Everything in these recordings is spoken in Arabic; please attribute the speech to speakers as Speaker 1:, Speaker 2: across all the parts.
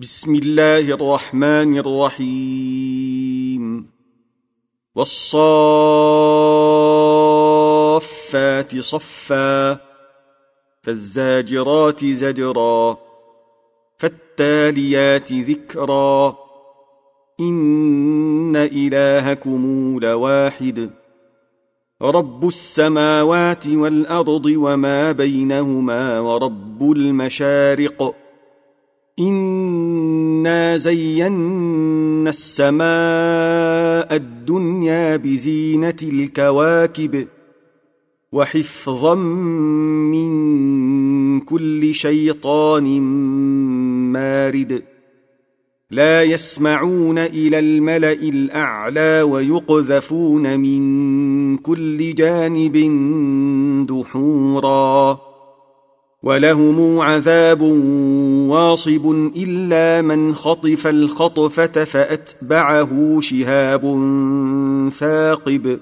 Speaker 1: بسم الله الرحمن الرحيم والصافات صفا فالزاجرات زجرا فالتاليات ذكرا إن إلهكم لواحد رب السماوات والأرض وما بينهما ورب المشارق إنا زينا السماء الدنيا بزينة الكواكب وحفظا من كل شيطان مارد لا يسمعون إلى الملأ الأعلى ويقذفون من كل جانب دحورا ولهم عذاب واصب إلا من خطف الخطفة فأتبعه شهاب ثاقب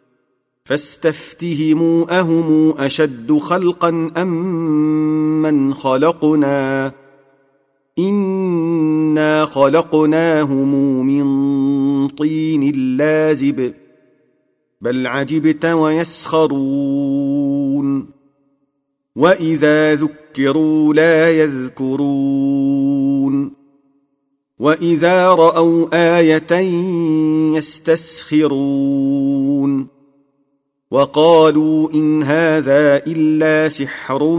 Speaker 1: فاستفتهموا أهم أشد خلقا أم من خلقنا إنا خلقناهم من طين لازب بل عجبت ويسخرون وإذا ذكروا لا يذكرون وإذا رأوا آية يستسخرون وقالوا إن هذا إلا سحر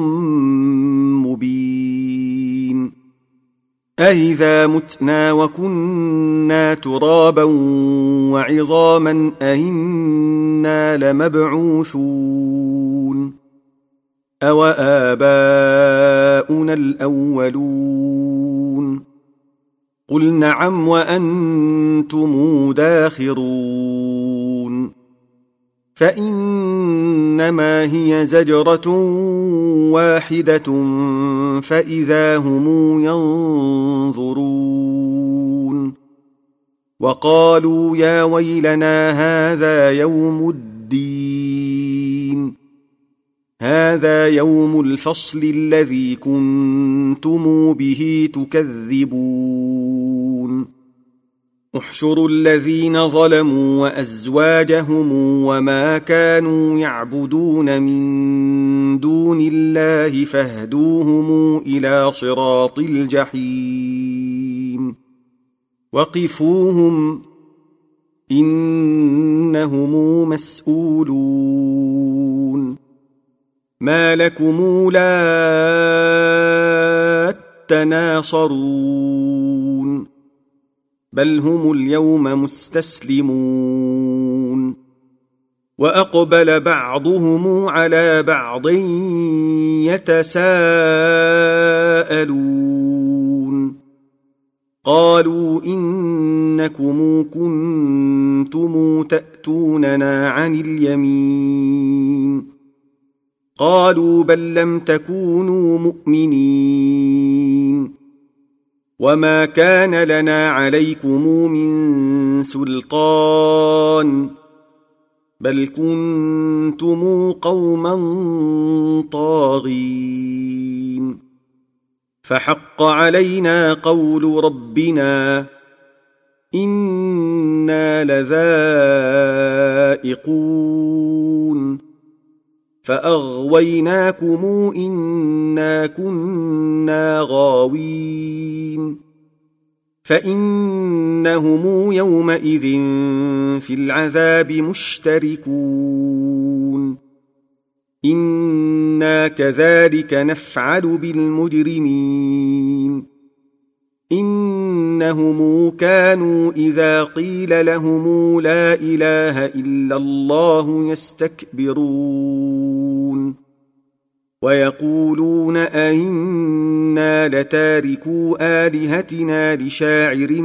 Speaker 1: مبين أإذا متنا وكنا ترابا وعظاما أإنا لمبعوثون أوآباؤنا الأولون قل نعم وأنتم داخرون فإنما هي زجرة واحدة فإذا هم ينظرون وقالوا يا ويلنا هذا يوم الدين هذا يوم الفصل الذي كنتم به تكذبون احشروا الذين ظلموا وأزواجهم وما كانوا يعبدون من دون الله فاهدوهم إلى صراط الجحيم وقفوهم إنهم مسؤولون ما لكم لا تناصرون بل هم اليوم مستسلمون وأقبل بعضهم على بعض يتساءلون قالوا إنكم كنتم تأتوننا عن اليمين قالوا بل لم تكونوا مؤمنين وما كان لنا عليكم من سلطان بل كنتم قوما طاغين فحق علينا قول ربنا إنا لذائقون فأغويناكم إنا كنا غاوين فإنهم يومئذ في العذاب مشتركون إنا كذلك نفعل بالمجرمين إنهم كانوا إذا قيل لهم لا إله إلا الله يستكبرون ويقولون أئنا لتاركو آلهتنا لشاعر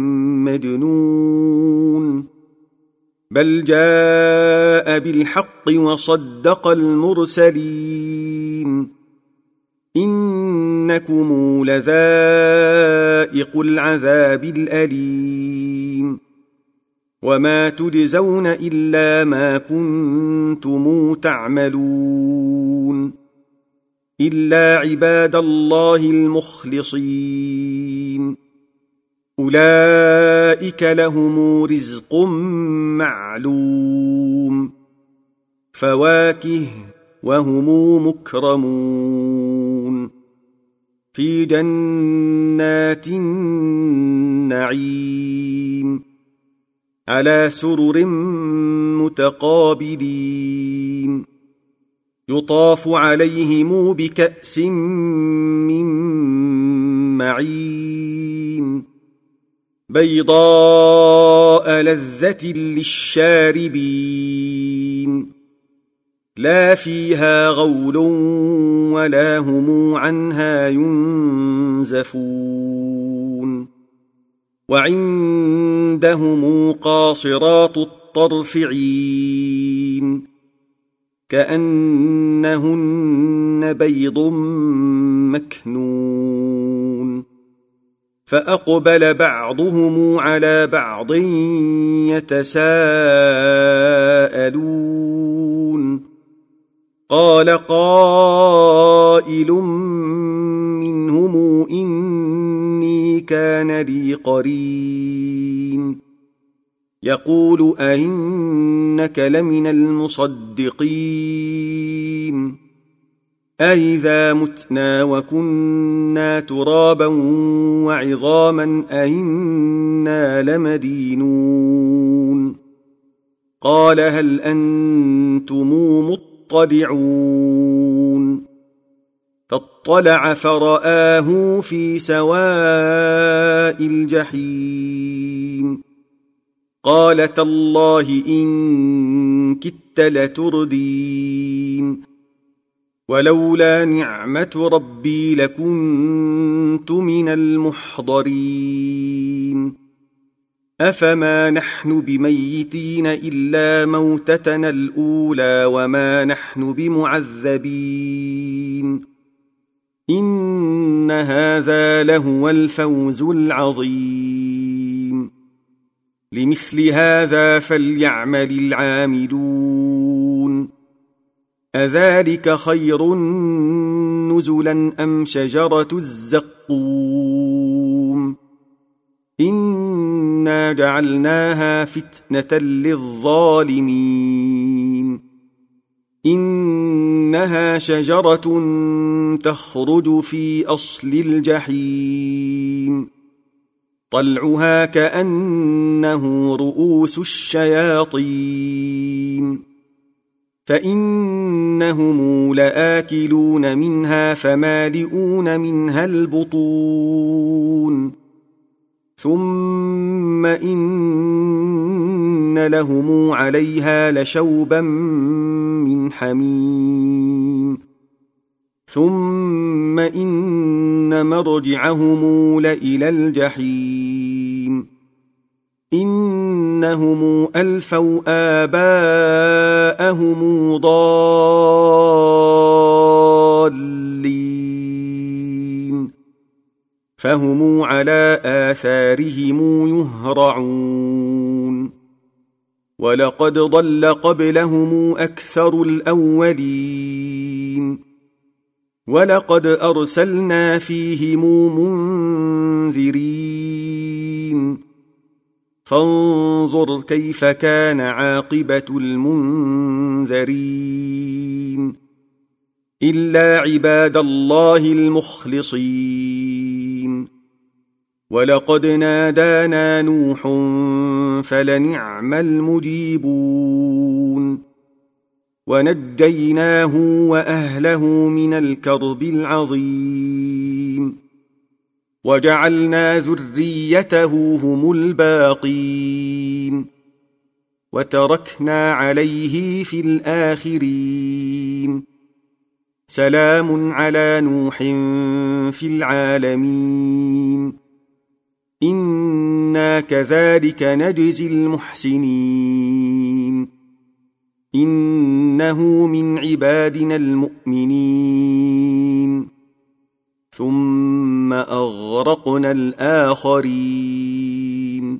Speaker 1: مجنون بل جاء بالحق وصدق المرسلين إنكم لذائق العذاب الأليم وما تجزون إلا ما كنتم تعملون إلا عباد الله المخلصين أولئك لهم رزق معلوم فواكه وهم مكرمون في جنات النعيم على سرر متقابلين يطاف عليهم بكأس من معين بيضاء لذة للشاربين لا فيها غول ولا هم عنها ينزفون وعندهم قاصرات الطرف عين كأنهن بيض مكنون فأقبل بعضهم على بعض يتساءلون قال قائل منهم إني كان لي قرين يقول أئنك لمن المصدقين أئذا متنا وكنا ترابا وعظاما أئنا لمدينون قال هل أنتم مطلعون فاطلع فرآه في سواء الجحيم قال تالله إن كدت لتردين ولولا نعمة ربي لكنت من المحضرين أفما نحن بميتين إلا موتتنا الأولى وما نحن بمعذبين إن هذا لهو الفوز العظيم لمثل هذا فليعمل العاملون أذلك خير نزلا أم شجرة الزقوم إنا جعلناها فتنة للظالمين إنها شجرة تخرج في أصل الجحيم طلعها كأنه رؤوس الشياطين فإنهم لآكلون منها فمالئون منها البطون ثم إن لهم عليها لشوبا من حميم ثم إن مرجعهم لإلى الجحيم إنهم ألفوا آباءهم ضالين فهم على آثارهم يهرعون ولقد ضل قبلهم أكثر الأولين ولقد أرسلنا فيهم منذرين فانظر كيف كان عاقبة المنذرين إلا عباد الله المخلصين ولقد نادانا نوح فلنعم المجيبون ونجيناه وأهله من الكرب العظيم وجعلنا ذريته هم الباقين وتركنا عليه في الآخرين سلام على نوح في العالمين إنا كذلك نجزي المحسنين إنه من عبادنا المؤمنين ثم أغرقنا الآخرين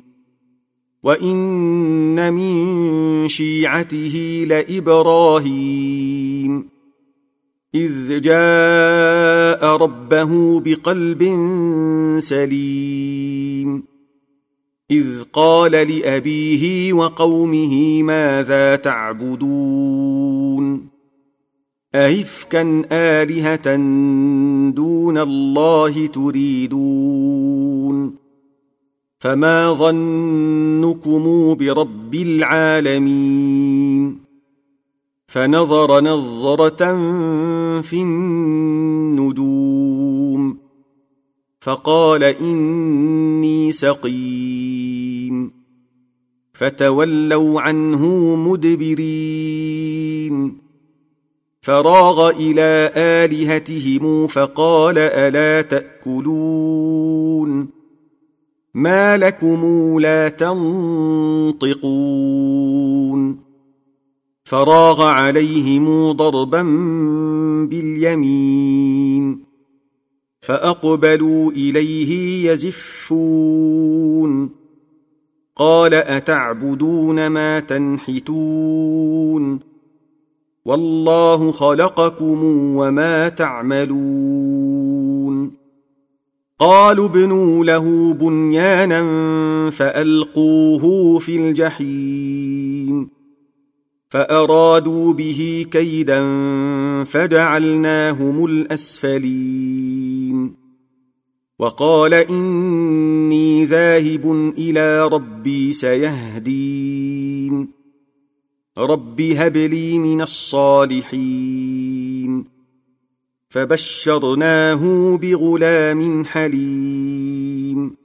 Speaker 1: وإن من شيعته لإبراهيم إذ جاء ربه بقلب سليم إذ قال لأبيه وقومه ماذا تعبدون أئفكا آلهة دون الله تريدون فما ظنكم برب العالمين فنظر نظرة في النجوم فقال إني سقيم فتولوا عنه مدبرين فراغ إلى آلهتهم فقال ألا تأكلون ما لكم لا تنطقون فراغ عليهم ضربا باليمين فأقبلوا إليه يزفون قال أتعبدون ما تنحتون والله خلقكم وما تعملون قالوا ابنوا له بنيانا فألقوه في الجحيم فأرادوا به كيدا فجعلناهم الأسفلين وقال إني ذاهب إلى ربي سيهدين رب هب لي من الصالحين فبشرناه بغلام حليم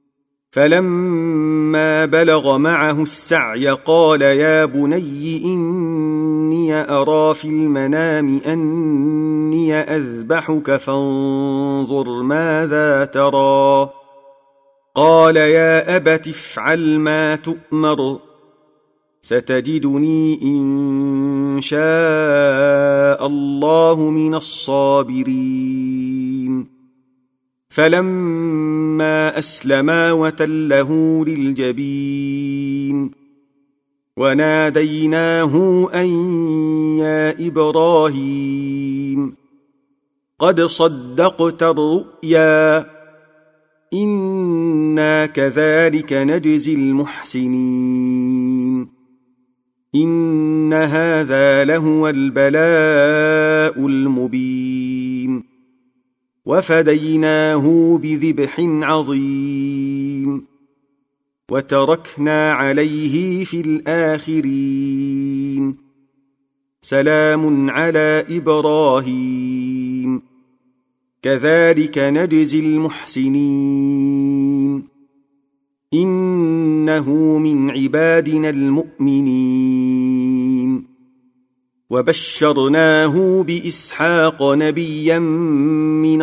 Speaker 1: فلما بلغ معه السعي قال يا بني إني أرى في المنام أني أذبحك فانظر ماذا ترى قال يا أبت افعل ما تؤمر ستجدني إن شاء الله من الصابرين فلما أسلما وتله للجبين وناديناه أن يا إبراهيم قد صدقت الرؤيا إنا كذلك نجزي المحسنين إن هذا لهو البلاء المبين وفديناه بذبح عظيم وتركنا عليه في الآخرين سلام على إبراهيم كذلك نجزي المحسنين إنه من عبادنا المؤمنين وبشرناه بإسحاق نبيا من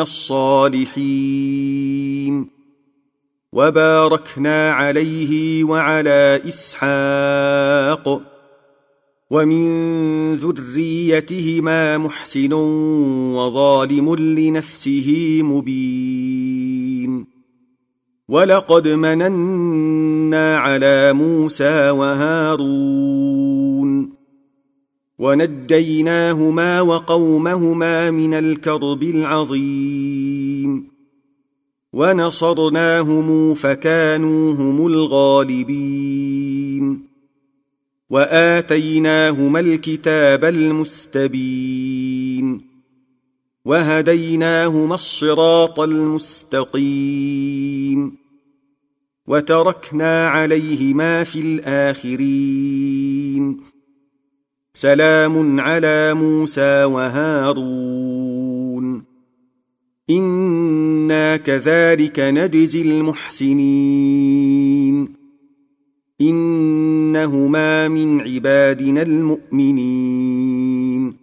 Speaker 1: الصالحين وباركنا عليه وعلى إسحاق ومن ذريتهما محسن وظالم لنفسه مبين ولقد مننا على موسى وهارون ونجيناهما وقومهما من الكرب العظيم ونصرناهم فكانوا هم الغالبين وآتيناهما الكتاب المستبين وهديناهما الصراط المستقيم وتركنا عليهما في الآخرين سلام على موسى وهارون إنا كذلك نجزي المحسنين إنهما من عبادنا المؤمنين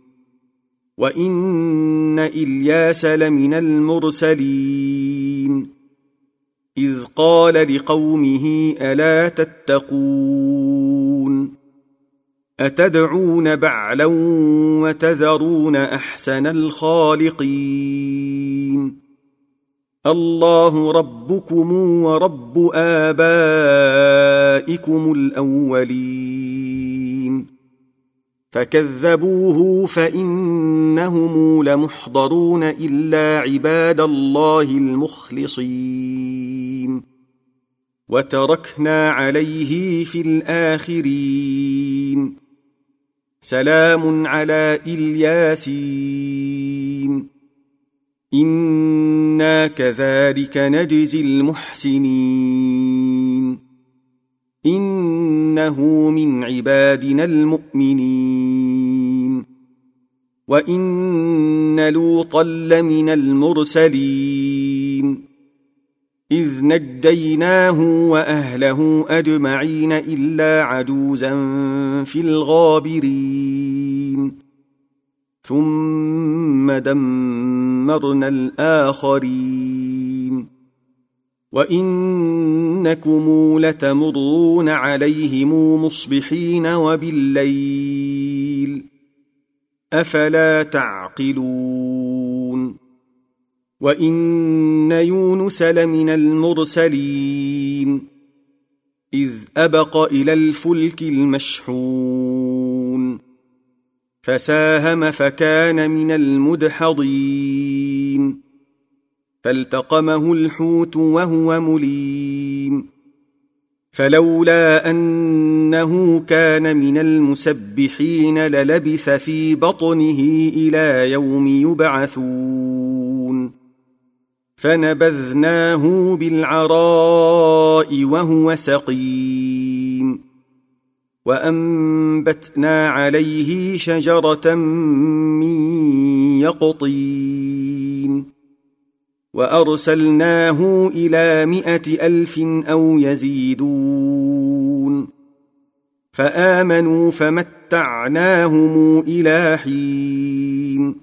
Speaker 1: وإن إلياس لمن المرسلين إذ قال لقومه ألا تتقون أتدعون بعلا وتذرون أحسن الخالقين الله ربكم ورب آبائكم الأولين فكذبوه فإنهم لمحضرون إلا عباد الله المخلصين وتركنا عليه في الآخرين سلام على الياسين إنا كذلك نجزي المحسنين إنه من عبادنا المؤمنين وإن لوطا لمن المرسلين إذ نجيناه وأهله أجمعين إلا عجوزا في الغابرين ثم دمرنا الآخرين وإنكم لتمرون عليهم مصبحين وبالليل أفلا تعقلون وإن يونس لمن المرسلين إذ أبق إلى الفلك المشحون فساهم فكان من المدحضين فالتقمه الحوت وهو مليم فلولا أنه كان من المسبحين للبث في بطنه إلى يوم يبعثون فنبذناه بالعراء وهو سقيم وأنبتنا عليه شجرة من يقطين وأرسلناه إلى 100,000 أو يزيدون فآمنوا فمتعناهم إلى حين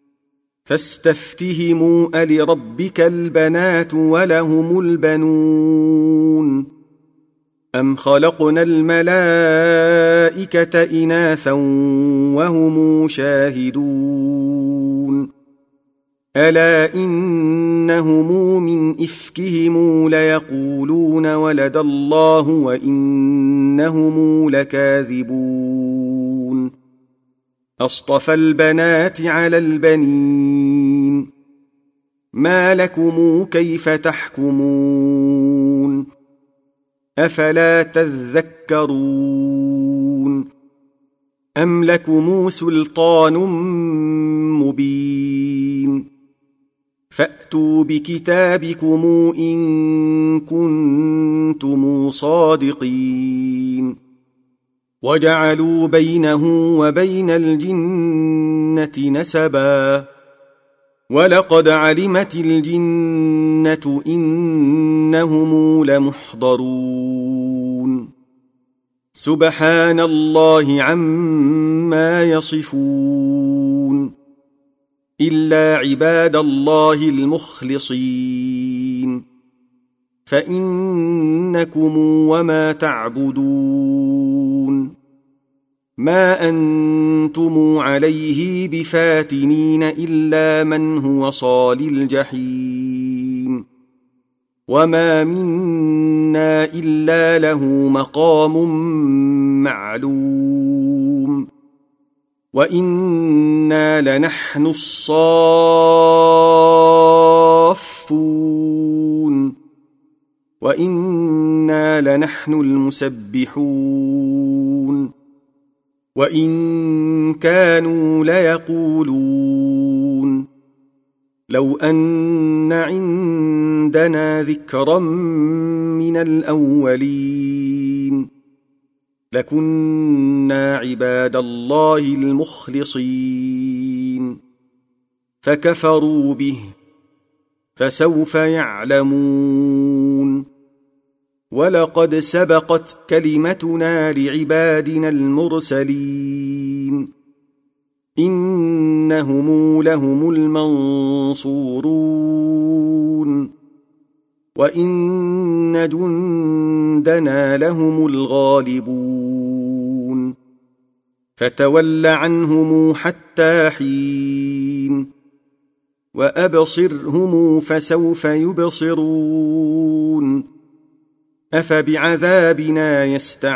Speaker 1: فاستفتهموا ألربك البنات ولهم البنون أم خلقنا الملائكة إناثا وهم شاهدون ألا إنهم من إفكهم ليقولون ولد الله وإنهم لكاذبون أصطفى البنات على البنين ما لكم كيف تحكمون أفلا تذكرون أم لكم سلطان مبين فأتوا بكتابكم إن كنتم صادقين وجعلوا بينه وبين الجنة نسبا ولقد علمت الجنة إنهم لمحضرون سبحان الله عما يصفون إلا عباد الله المخلصين فإنكم وما تعبدون ما أنتم عليه بفاتنين إلا من هو صال الجحيم وما منا إلا له مقام معلوم وإنا لنحن الصافون وإنا لنحن المسبحون وإن كانوا ليقولون لو أن عندنا ذكرا من الأولين لكنا عباد الله المخلصين فكفروا به فسوف يعلمون ولقد سبقت كلمتنا لعبادنا المرسلين إنهم لهم المنصورون وإن جندنا لهم الغالبون فتول عنهم حتى حين وأبصرهم فسوف يبصرون أفبعذابنا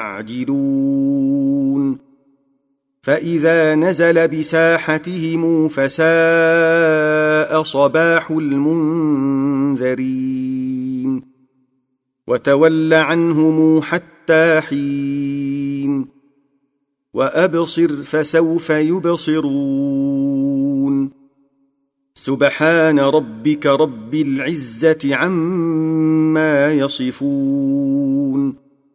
Speaker 1: يستعجلون فإذا نزل بساحتهم فساء صباح المنذرين وتول عنهم حتى حين وأبصر فسوف يبصرون سبحان ربك رب العزة عما يصفون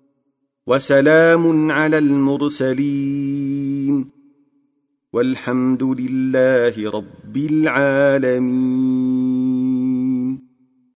Speaker 1: وسلام على المرسلين والحمد لله رب العالمين.